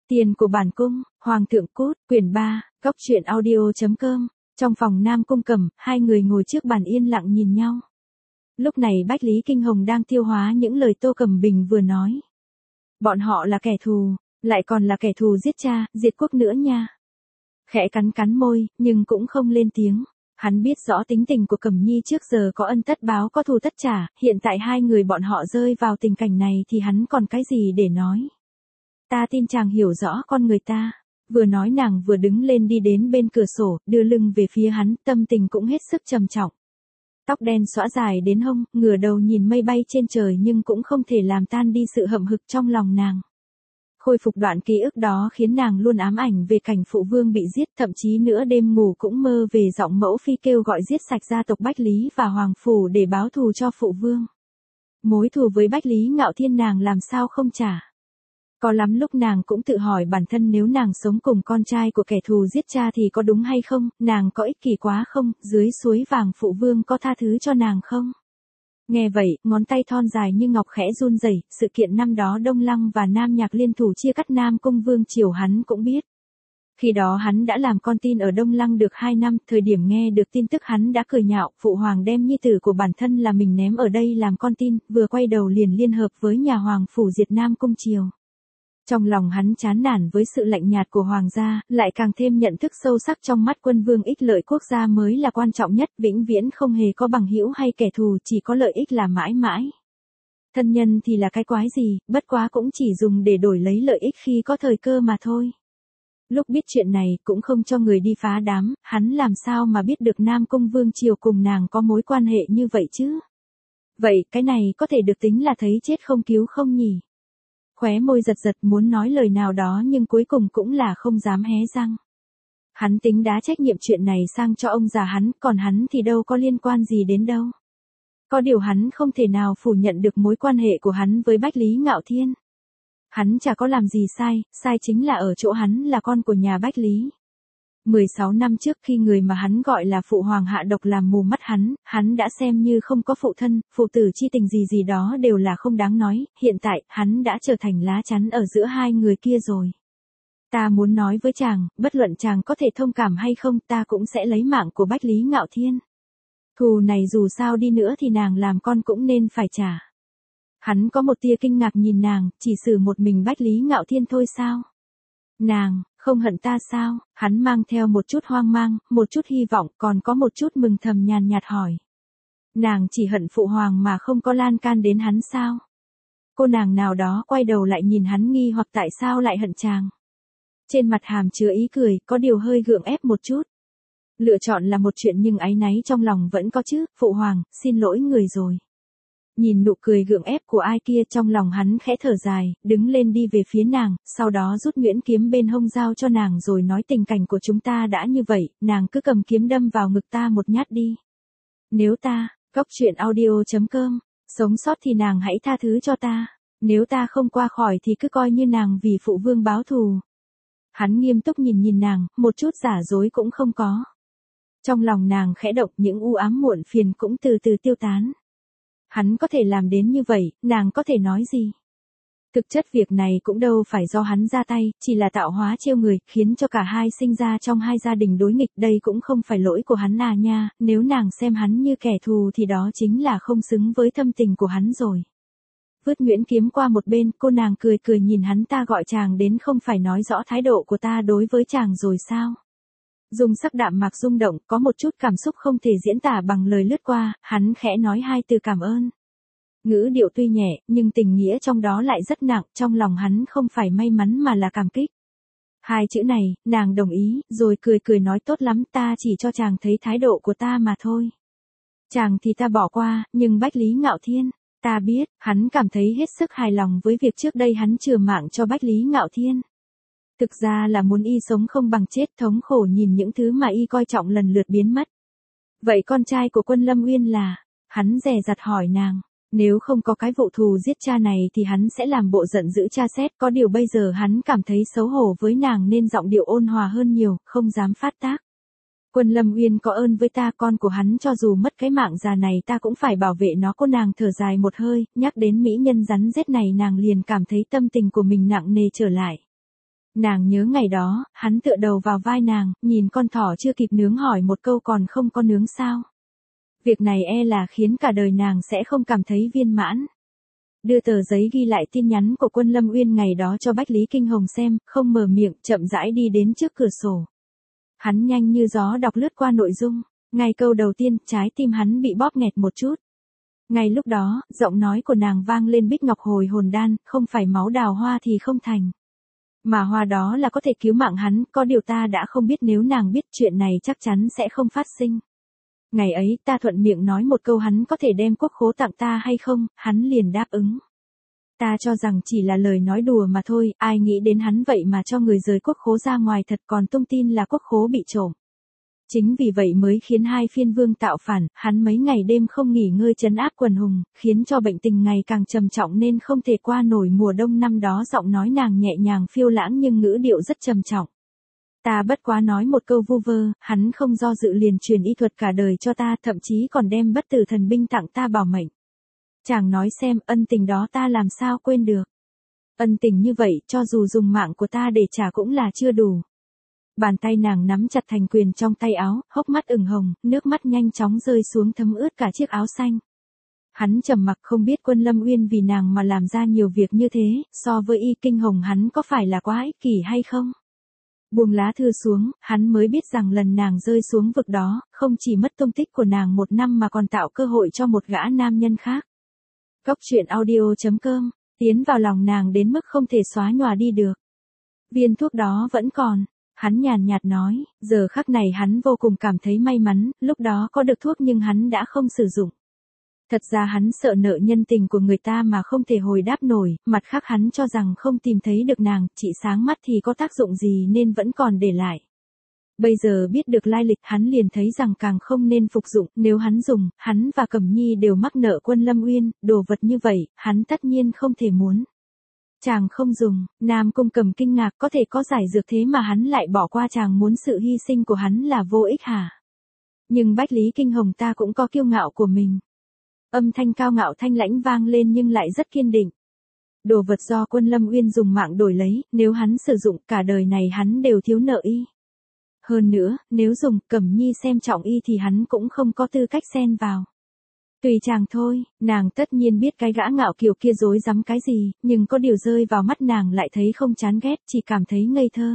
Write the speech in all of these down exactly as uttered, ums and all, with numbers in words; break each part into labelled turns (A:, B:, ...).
A: Tiền của bản cung, Hoàng thượng cút, quyển ba, góc truyện audio chấm com. Trong phòng Nam Cung Cẩm, hai người ngồi trước bàn yên lặng nhìn nhau. Lúc này Bách Lý Kinh Hồng đang tiêu hóa những lời Tô Cẩm Bình vừa nói. Bọn họ là kẻ thù, lại còn là kẻ thù giết cha, diệt quốc nữa nha. Khẽ cắn cắn môi, nhưng cũng không lên tiếng. Hắn biết rõ tính tình của Cẩm Nhi trước giờ có ân tất báo có thù tất trả, hiện tại hai người bọn họ rơi vào tình cảnh này thì hắn còn cái gì để nói. Ta tin chàng hiểu rõ con người ta. Vừa nói nàng vừa đứng lên đi đến bên cửa sổ, đưa lưng về phía hắn, tâm tình cũng hết sức trầm trọng. Tóc đen xõa dài đến hông, ngửa đầu nhìn mây bay trên trời nhưng cũng không thể làm tan đi sự hậm hực trong lòng nàng. Khôi phục đoạn ký ức đó khiến nàng luôn ám ảnh về cảnh phụ vương bị giết, thậm chí nửa đêm ngủ cũng mơ về giọng mẫu phi kêu gọi giết sạch gia tộc Bách Lý và Hoàng Phủ để báo thù cho phụ vương. Mối thù với Bách Lý Ngạo Thiên nàng làm sao không trả. Có lắm lúc nàng cũng tự hỏi bản thân nếu nàng sống cùng con trai của kẻ thù giết cha thì có đúng hay không, nàng có ích kỷ quá không, dưới suối vàng phụ vương có tha thứ cho nàng không. Nghe vậy, ngón tay thon dài như ngọc khẽ run rẩy. Sự kiện năm đó Đông Lăng và Nam Nhạc liên thủ chia cắt Nam Cung Vương Triều hắn cũng biết. Khi đó hắn đã làm con tin ở Đông Lăng được hai năm, thời điểm nghe được tin tức hắn đã cười nhạo, phụ hoàng đem nhi tử của bản thân là mình ném ở đây làm con tin, vừa quay đầu liền liên hợp với nhà Hoàng Phủ diệt Nam Cung Triều. Trong lòng hắn chán nản với sự lạnh nhạt của hoàng gia, lại càng thêm nhận thức sâu sắc trong mắt quân vương ích lợi quốc gia mới là quan trọng nhất, vĩnh viễn không hề có bằng hữu hay kẻ thù, chỉ có lợi ích là mãi mãi. Thân nhân thì là cái quái gì, bất quá cũng chỉ dùng để đổi lấy lợi ích khi có thời cơ mà thôi. Lúc biết chuyện này cũng không cho người đi phá đám, hắn làm sao mà biết được Nam Cung Vương Triều cùng nàng có mối quan hệ như vậy chứ? Vậy cái này có thể được tính là thấy chết không cứu không nhỉ? Khóe môi giật giật muốn nói lời nào đó nhưng cuối cùng cũng là không dám hé răng. Hắn tính đá trách nhiệm chuyện này sang cho ông già hắn, còn hắn thì đâu có liên quan gì đến đâu. Có điều hắn không thể nào phủ nhận được mối quan hệ của hắn với Bách Lý Ngạo Thiên. Hắn chả có làm gì sai, sai chính là ở chỗ hắn là con của nhà Bách Lý. mười sáu năm trước khi người mà hắn gọi là phụ hoàng hạ độc làm mù mắt hắn, hắn đã xem như không có phụ thân, phụ tử chi tình gì gì đó đều là không đáng nói, hiện tại, hắn đã trở thành lá chắn ở giữa hai người kia rồi. Ta muốn nói với chàng, bất luận chàng có thể thông cảm hay không, ta cũng sẽ lấy mạng của Bách Lý Ngạo Thiên. Thù này dù sao đi nữa thì nàng làm con cũng nên phải trả. Hắn có một tia kinh ngạc nhìn nàng, chỉ xử một mình Bách Lý Ngạo Thiên thôi sao? Nàng, không hận ta sao? Hắn mang theo một chút hoang mang, một chút hy vọng, còn có một chút mừng thầm nhàn nhạt hỏi. Nàng chỉ hận phụ hoàng mà không có lan can đến hắn sao? Cô nàng nào đó quay đầu lại nhìn hắn nghi hoặc tại sao lại hận chàng. Trên mặt hàm chứa ý cười, có điều hơi gượng ép một chút. Lựa chọn là một chuyện nhưng áy náy trong lòng vẫn có chứ, phụ hoàng, xin lỗi người rồi. Nhìn nụ cười gượng ép của ai kia trong lòng hắn khẽ thở dài, đứng lên đi về phía nàng, sau đó rút nhuyễn kiếm bên hông giao cho nàng rồi nói tình cảnh của chúng ta đã như vậy, nàng cứ cầm kiếm đâm vào ngực ta một nhát đi. Nếu ta, góc truyện audio chấm com, sống sót thì nàng hãy tha thứ cho ta, nếu ta không qua khỏi thì cứ coi như nàng vì phụ vương báo thù. Hắn nghiêm túc nhìn nhìn nàng, một chút giả dối cũng không có. Trong lòng nàng khẽ động, những u ám muộn phiền cũng từ từ tiêu tán. Hắn có thể làm đến như vậy, nàng có thể nói gì? Thực chất việc này cũng đâu phải do hắn ra tay, chỉ là tạo hóa trêu người, khiến cho cả hai sinh ra trong hai gia đình đối nghịch, đây cũng không phải lỗi của hắn à nha, nếu nàng xem hắn như kẻ thù thì đó chính là không xứng với thâm tình của hắn rồi. Vứt nhuyễn kiếm qua một bên, cô nàng cười cười nhìn hắn, ta gọi chàng đến không phải nói rõ thái độ của ta đối với chàng rồi sao? Dùng sắc đạm mạc rung động, có một chút cảm xúc không thể diễn tả bằng lời lướt qua, hắn khẽ nói hai từ cảm ơn. Ngữ điệu tuy nhẹ, nhưng tình nghĩa trong đó lại rất nặng, trong lòng hắn không phải may mắn mà là cảm kích. Hai chữ này, nàng đồng ý, rồi cười cười nói tốt lắm, ta chỉ cho chàng thấy thái độ của ta mà thôi. Chàng thì ta bỏ qua, nhưng Bách Lý Ngạo Thiên, ta biết, hắn cảm thấy hết sức hài lòng với việc trước đây hắn chừa mạng cho Bách Lý Ngạo Thiên. Thực ra là muốn y sống không bằng chết, thống khổ nhìn những thứ mà y coi trọng lần lượt biến mất. Vậy con trai của Quân Lâm Uyên là? Hắn dè dặt hỏi nàng. Nếu không có cái vụ thù giết cha này thì hắn sẽ làm bộ giận dữ tra xét, có điều bây giờ hắn cảm thấy xấu hổ với nàng nên giọng điệu ôn hòa hơn nhiều, không dám phát tác. Quân Lâm Uyên có ơn với ta, con của hắn cho dù mất cái mạng già này ta cũng phải bảo vệ nó. Cô nàng thở dài một hơi, nhắc đến mỹ nhân rắn rết này nàng liền cảm thấy tâm tình của mình nặng nề trở lại. Nàng nhớ ngày đó, hắn tựa đầu vào vai nàng, nhìn con thỏ chưa kịp nướng hỏi một câu còn không có nướng sao. Việc này e là khiến cả đời nàng sẽ không cảm thấy viên mãn. Đưa tờ giấy ghi lại tin nhắn của Quân Lâm Uyên ngày đó cho Bách Lý Kinh Hồng xem, không mở miệng, chậm rãi đi đến trước cửa sổ. Hắn nhanh như gió đọc lướt qua nội dung, ngay câu đầu tiên, trái tim hắn bị bóp nghẹt một chút. Ngay lúc đó, giọng nói của nàng vang lên bích ngọc hồi hồn đan, không phải máu đào hoa thì không thành. Mà hoa đó là có thể cứu mạng hắn, có điều ta đã không biết nếu nàng biết chuyện này chắc chắn sẽ không phát sinh. Ngày ấy ta thuận miệng nói một câu hắn có thể đem quốc khố tặng ta hay không, hắn liền đáp ứng. Ta cho rằng chỉ là lời nói đùa mà thôi, ai nghĩ đến hắn vậy mà cho người rời quốc khố ra ngoài thật còn tung tin là quốc khố bị trộm. Chính vì vậy mới khiến hai phiên vương tạo phản, hắn mấy ngày đêm không nghỉ ngơi trấn áp quần hùng, khiến cho bệnh tình ngày càng trầm trọng nên không thể qua nổi mùa đông năm đó. Giọng nói nàng nhẹ nhàng phiêu lãng nhưng ngữ điệu rất trầm trọng. Ta bất quá nói một câu vu vơ, hắn không do dự liền truyền y thuật cả đời cho ta, thậm chí còn đem bất tử thần binh tặng ta bảo mệnh. Chàng nói xem, ân tình đó ta làm sao quên được. Ân tình như vậy, cho dù dùng mạng của ta để trả cũng là chưa đủ. Bàn tay nàng nắm chặt thành quyền trong tay áo, hốc mắt ửng hồng, nước mắt nhanh chóng rơi xuống thấm ướt cả chiếc áo xanh. Hắn trầm mặc không biết Quân Lâm Uyên vì nàng mà làm ra nhiều việc như thế, so với Y Kinh Hồng hắn có phải là quá ích kỷ hay không? Buông lá thư xuống, hắn mới biết rằng lần nàng rơi xuống vực đó, không chỉ mất tung tích của nàng một năm mà còn tạo cơ hội cho một gã nam nhân khác. Cốc truyện audio chấm com, tiến vào lòng nàng đến mức không thể xóa nhòa đi được. Viên thuốc đó vẫn còn. Hắn nhàn nhạt nói, giờ khắc này hắn vô cùng cảm thấy may mắn, lúc đó có được thuốc nhưng hắn đã không sử dụng. Thật ra hắn sợ nợ nhân tình của người ta mà không thể hồi đáp nổi, mặt khác hắn cho rằng không tìm thấy được nàng, chỉ sáng mắt thì có tác dụng gì nên vẫn còn để lại. Bây giờ biết được lai lịch hắn liền thấy rằng càng không nên phục dụng, nếu hắn dùng, hắn và Cẩm Nhi đều mắc nợ Quân Lâm Uyên, đồ vật như vậy, hắn tất nhiên không thể muốn. Chàng không dùng, Nam Cung Cầm kinh ngạc, có thể có giải dược thế mà hắn lại bỏ qua, chàng muốn sự hy sinh của hắn là vô ích hả? Nhưng Bách Lý Kinh Hồng ta cũng có kiêu ngạo của mình. Âm thanh cao ngạo thanh lãnh vang lên nhưng lại rất kiên định. Đồ vật do Quân Lâm Uyên dùng mạng đổi lấy, nếu hắn sử dụng cả đời này hắn đều thiếu nợ y. Hơn nữa, nếu dùng Cẩm Nhi xem trọng y thì hắn cũng không có tư cách xen vào. Tùy chàng thôi, nàng tất nhiên biết cái gã ngạo kiều kia dối rắm cái gì, nhưng có điều rơi vào mắt nàng lại thấy không chán ghét, chỉ cảm thấy ngây thơ.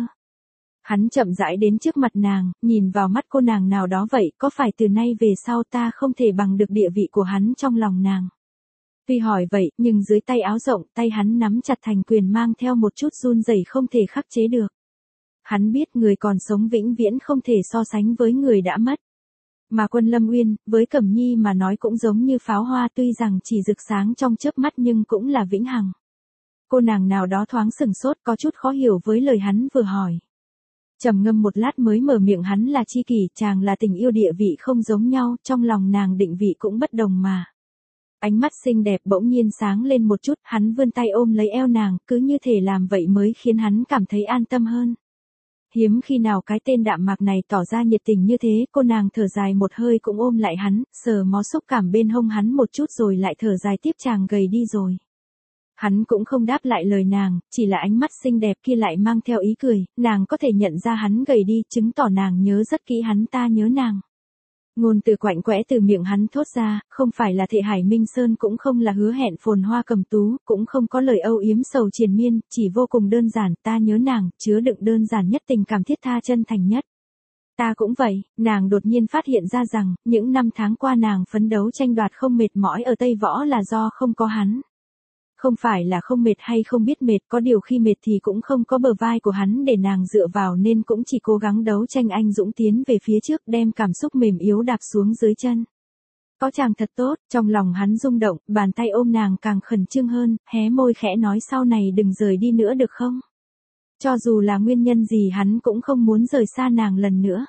A: Hắn chậm rãi đến trước mặt nàng, nhìn vào mắt cô nàng nào đó vậy, có phải từ nay về sau ta không thể bằng được địa vị của hắn trong lòng nàng. Tuy hỏi vậy, nhưng dưới tay áo rộng, tay hắn nắm chặt thành quyền mang theo một chút run rẩy không thể khắc chế được. Hắn biết người còn sống vĩnh viễn không thể so sánh với người đã mất. Mà Quân Lâm Uyên, với Cẩm Nhi mà nói cũng giống như pháo hoa, tuy rằng chỉ rực sáng trong chớp mắt nhưng cũng là vĩnh hằng. Cô nàng nào đó thoáng sừng sốt, có chút khó hiểu với lời hắn vừa hỏi. Trầm ngâm một lát mới mở miệng, hắn là tri kỷ, chàng là tình yêu, địa vị không giống nhau, trong lòng nàng định vị cũng bất đồng mà. Ánh mắt xinh đẹp bỗng nhiên sáng lên một chút, hắn vươn tay ôm lấy eo nàng, cứ như thể làm vậy mới khiến hắn cảm thấy an tâm hơn. Hiếm khi nào cái tên đạm mạc này tỏ ra nhiệt tình như thế, cô nàng thở dài một hơi cũng ôm lại hắn, sờ mó xúc cảm bên hông hắn một chút rồi lại thở dài tiếp, chàng gầy đi rồi. Hắn cũng không đáp lại lời nàng, chỉ là ánh mắt xinh đẹp kia lại mang theo ý cười, nàng có thể nhận ra hắn gầy đi, chứng tỏ nàng nhớ rất kỹ hắn, ta nhớ nàng. Ngôn từ quạnh quẽ từ miệng hắn thốt ra, không phải là Thệ Hải Minh Sơn, cũng không là hứa hẹn phồn hoa cầm tú, cũng không có lời âu yếm sầu triền miên, chỉ vô cùng đơn giản, ta nhớ nàng, chứa đựng đơn giản nhất tình cảm thiết tha chân thành nhất. Ta cũng vậy, nàng đột nhiên phát hiện ra rằng, những năm tháng qua nàng phấn đấu tranh đoạt không mệt mỏi ở Tây Võ là do không có hắn. Không phải là không mệt hay không biết mệt, có điều khi mệt thì cũng không có bờ vai của hắn để nàng dựa vào nên cũng chỉ cố gắng đấu tranh anh dũng tiến về phía trước, đem cảm xúc mềm yếu đạp xuống dưới chân. Có chàng thật tốt, trong lòng hắn rung động, bàn tay ôm nàng càng khẩn trương hơn, hé môi khẽ nói sau này đừng rời đi nữa được không? Cho dù là nguyên nhân gì hắn cũng không muốn rời xa nàng lần nữa.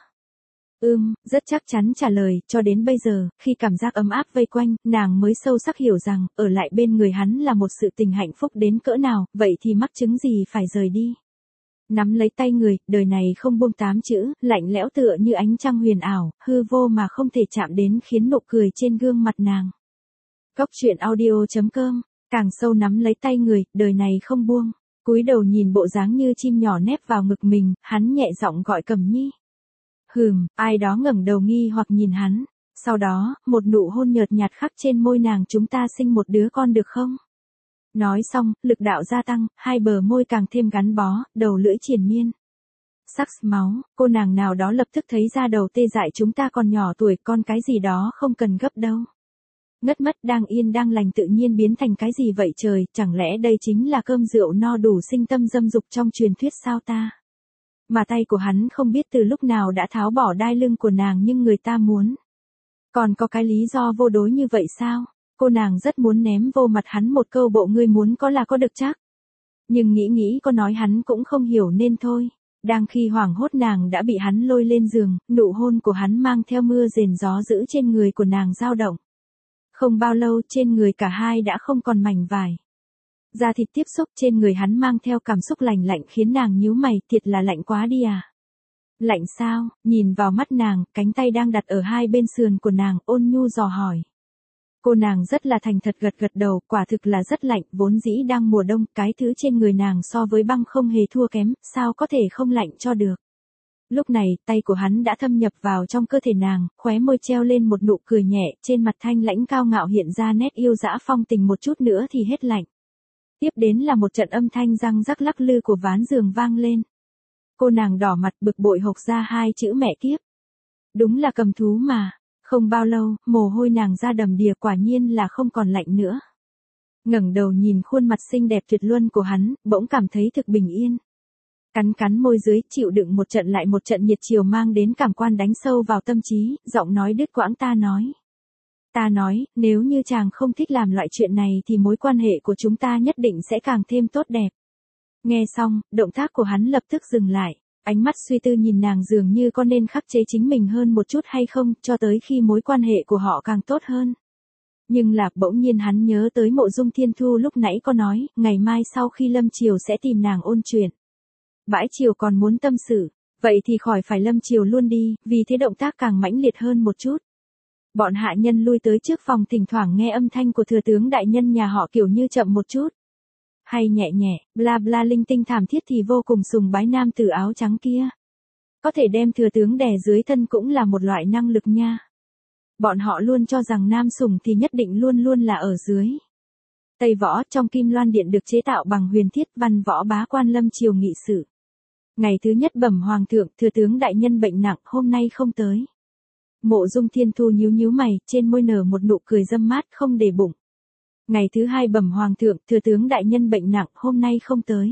A: Ưm, rất chắc chắn trả lời, cho đến bây giờ, khi cảm giác ấm áp vây quanh, nàng mới sâu sắc hiểu rằng, ở lại bên người hắn là một sự tình hạnh phúc đến cỡ nào, vậy thì mắc chứng gì phải rời đi. Nắm lấy tay người, đời này không buông tám chữ, lạnh lẽo tựa như ánh trăng huyền ảo, hư vô mà không thể chạm đến, khiến nụ cười trên gương mặt nàng. Cốc truyện audio chấm com, càng sâu nắm lấy tay người, đời này không buông. Cúi đầu nhìn bộ dáng như chim nhỏ nép vào ngực mình, hắn nhẹ giọng gọi Cẩm Nhi. Hừm, ai đó ngẩng đầu nghi hoặc nhìn hắn. Sau đó, một nụ hôn nhợt nhạt khắc trên môi nàng, chúng ta sinh một đứa con được không? Nói xong, lực đạo gia tăng, hai bờ môi càng thêm gắn bó, đầu lưỡi triền miên. Sắc máu, cô nàng nào đó lập tức thấy da đầu tê dại, chúng ta còn nhỏ tuổi, con cái gì đó không cần gấp đâu. Ngất mất đang yên đang lành tự nhiên biến thành cái gì vậy trời, chẳng lẽ đây chính là cơm rượu no đủ sinh tâm dâm dục trong truyền thuyết sao ta? Mà tay của hắn không biết từ lúc nào đã tháo bỏ đai lưng của nàng, nhưng người ta muốn. Còn có cái lý do vô đối như vậy sao? Cô nàng rất muốn ném vô mặt hắn một câu bộ ngươi muốn có là có được chắc. Nhưng nghĩ nghĩ có nói hắn cũng không hiểu nên thôi. Đang khi hoảng hốt nàng đã bị hắn lôi lên giường, nụ hôn của hắn mang theo mưa rền gió dữ trên người của nàng dao động. Không bao lâu trên người cả hai đã không còn mảnh vải. Da thịt tiếp xúc trên người hắn mang theo cảm xúc lạnh lạnh khiến nàng nhíu mày, thiệt là lạnh quá đi à. Lạnh sao? Nhìn vào mắt nàng, cánh tay đang đặt ở hai bên sườn của nàng, ôn nhu dò hỏi. Cô nàng rất là thành thật gật gật đầu, quả thực là rất lạnh, vốn dĩ đang mùa đông, cái thứ trên người nàng so với băng không hề thua kém, sao có thể không lạnh cho được. Lúc này, tay của hắn đã thâm nhập vào trong cơ thể nàng, khóe môi treo lên một nụ cười nhẹ, trên mặt thanh lãnh cao ngạo hiện ra nét yêu dã phong tình, một chút nữa thì hết lạnh. Tiếp đến là một trận âm thanh răng rắc lắc lư của ván giường vang lên. Cô nàng đỏ mặt bực bội hộc ra hai chữ mẹ kiếp. Đúng là cầm thú mà. Không bao lâu, mồ hôi nàng ra đầm đìa, quả nhiên là không còn lạnh nữa. Ngẩng đầu nhìn khuôn mặt xinh đẹp tuyệt luân của hắn, bỗng cảm thấy thực bình yên. Cắn cắn môi dưới, chịu đựng một trận lại một trận nhiệt chiều mang đến cảm quan đánh sâu vào tâm trí, giọng nói đứt quãng ta nói. Ta nói, nếu như chàng không thích làm loại chuyện này thì mối quan hệ của chúng ta nhất định sẽ càng thêm tốt đẹp. Nghe xong, động tác của hắn lập tức dừng lại. Ánh mắt suy tư nhìn nàng dường như có nên khắc chế chính mình hơn một chút hay không, cho tới khi mối quan hệ của họ càng tốt hơn. Nhưng là, bỗng nhiên hắn nhớ tới Mộ Dung Thiên Thu lúc nãy có nói, ngày mai sau khi lâm triều sẽ tìm nàng ôn chuyện. Bãi triều còn muốn tâm sự, vậy thì khỏi phải lâm triều luôn đi, vì thế động tác càng mãnh liệt hơn một chút. Bọn hạ nhân lui tới trước phòng thỉnh thoảng nghe âm thanh của thừa tướng đại nhân nhà họ kiểu như chậm một chút. Hay nhẹ nhẹ, bla bla linh tinh thảm thiết thì vô cùng sùng bái nam tử áo trắng kia. Có thể đem thừa tướng đè dưới thân cũng là một loại năng lực nha. Bọn họ luôn cho rằng nam sủng thì nhất định luôn luôn là ở dưới. Tây Võ trong Kim Loan Điện được chế tạo bằng huyền thiết, văn võ bá quan lâm triều nghị sự. Ngày thứ nhất bẩm hoàng thượng, thừa tướng đại nhân bệnh nặng, hôm nay không tới. Mộ Dung Thiên Thu nhíu nhíu mày, trên môi nở một nụ cười dâm mát, không để bụng. Ngày thứ hai bẩm hoàng thượng, thừa tướng đại nhân bệnh nặng, hôm nay không tới.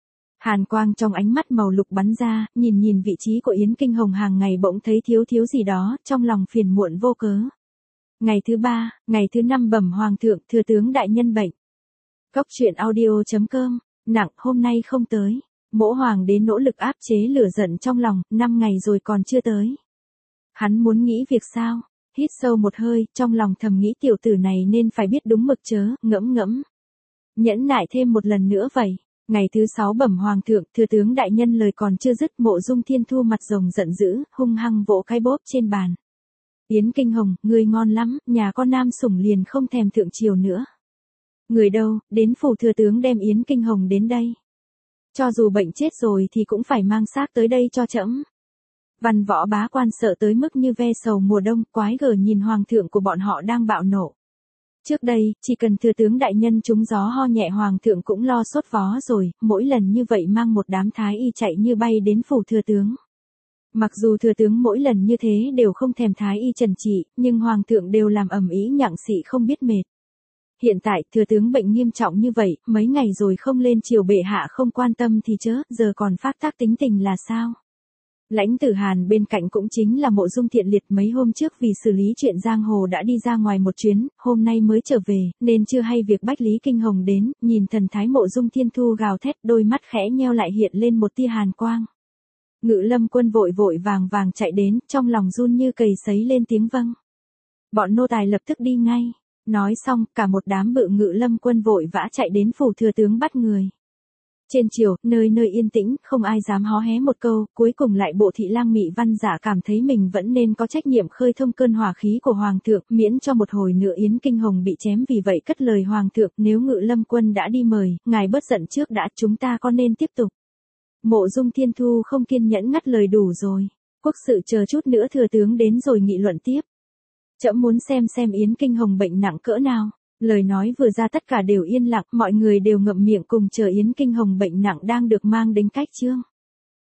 A: Hàn quang trong ánh mắt màu lục bắn ra, nhìn nhìn vị trí của Yến Kinh Hồng hàng ngày bỗng thấy thiếu thiếu gì đó, trong lòng phiền muộn vô cớ. Ngày thứ ba, ngày thứ năm bẩm hoàng thượng, thừa tướng đại nhân bệnh. Cốc truyện audio chấm com, nặng, hôm nay không tới. Mỗ hoàng đế nỗ lực áp chế lửa giận trong lòng, năm ngày rồi còn chưa tới. Hắn muốn nghỉ việc sao? Hít sâu một hơi, trong lòng thầm nghĩ tiểu tử này nên phải biết đúng mực chớ, ngẫm ngẫm. Nhẫn nại thêm một lần nữa vậy. Ngày thứ sáu bẩm hoàng thượng, thừa tướng đại nhân lời còn chưa dứt, Mộ Dung Thiên Thu mặt rồng giận dữ, hung hăng vỗ cái bóp trên bàn. Yến Kinh Hồng, người ngon lắm, nhà con nam sủng liền không thèm thượng triều nữa. Người đâu, đến phủ thừa tướng đem Yến Kinh Hồng đến đây. Cho dù bệnh chết rồi thì cũng phải mang xác tới đây cho trẫm. Văn võ bá quan sợ tới mức như ve sầu mùa đông, quái gở nhìn hoàng thượng của bọn họ đang bạo nộ. Trước đây, chỉ cần thừa tướng đại nhân trúng gió ho nhẹ hoàng thượng cũng lo sốt vó rồi, mỗi lần như vậy mang một đám thái y chạy như bay đến phủ thừa tướng. Mặc dù thừa tướng mỗi lần như thế đều không thèm thái y trần trị, nhưng hoàng thượng đều làm ầm ĩ nhặng xị không biết mệt. Hiện tại, thừa tướng bệnh nghiêm trọng như vậy, mấy ngày rồi không lên triều bệ hạ không quan tâm thì chớ, giờ còn phát tác tính tình là sao? Lãnh Tử Hàn bên cạnh cũng chính là Mộ Dung Thiện Liệt, mấy hôm trước vì xử lý chuyện giang hồ đã đi ra ngoài một chuyến, hôm nay mới trở về, nên chưa hay việc Bách Lý Kinh Hồng đến, nhìn thần thái Mộ Dung Thiên Thu gào thét, đôi mắt khẽ nheo lại hiện lên một tia hàn quang. Ngự Lâm Quân vội vội vàng vàng chạy đến, trong lòng run như cầy sấy lên tiếng vâng. Bọn nô tài lập tức đi ngay. Nói xong, cả một đám bự Ngự Lâm Quân vội vã chạy đến phủ thừa tướng bắt người. Trên triều, nơi nơi yên tĩnh, không ai dám hó hé một câu, cuối cùng lại bộ thị lang Mị Văn Dạ cảm thấy mình vẫn nên có trách nhiệm khơi thông cơn hỏa khí của hoàng thượng, miễn cho một hồi nữa Yến Kinh Hồng bị chém, vì vậy cất lời hoàng thượng, nếu Ngự Lâm quân đã đi mời, ngài bớt giận trước đã, chúng ta có nên tiếp tục. Mộ Dung Thiên Thu không kiên nhẫn ngắt lời, đủ rồi, quốc sự chờ chút nữa thừa tướng đến rồi nghị luận tiếp. Trẫm muốn xem xem Yến Kinh Hồng bệnh nặng cỡ nào. Lời nói vừa ra tất cả đều yên lặng, mọi người đều ngậm miệng cùng chờ Yến Kinh Hồng bệnh nặng đang được mang đến cách chương.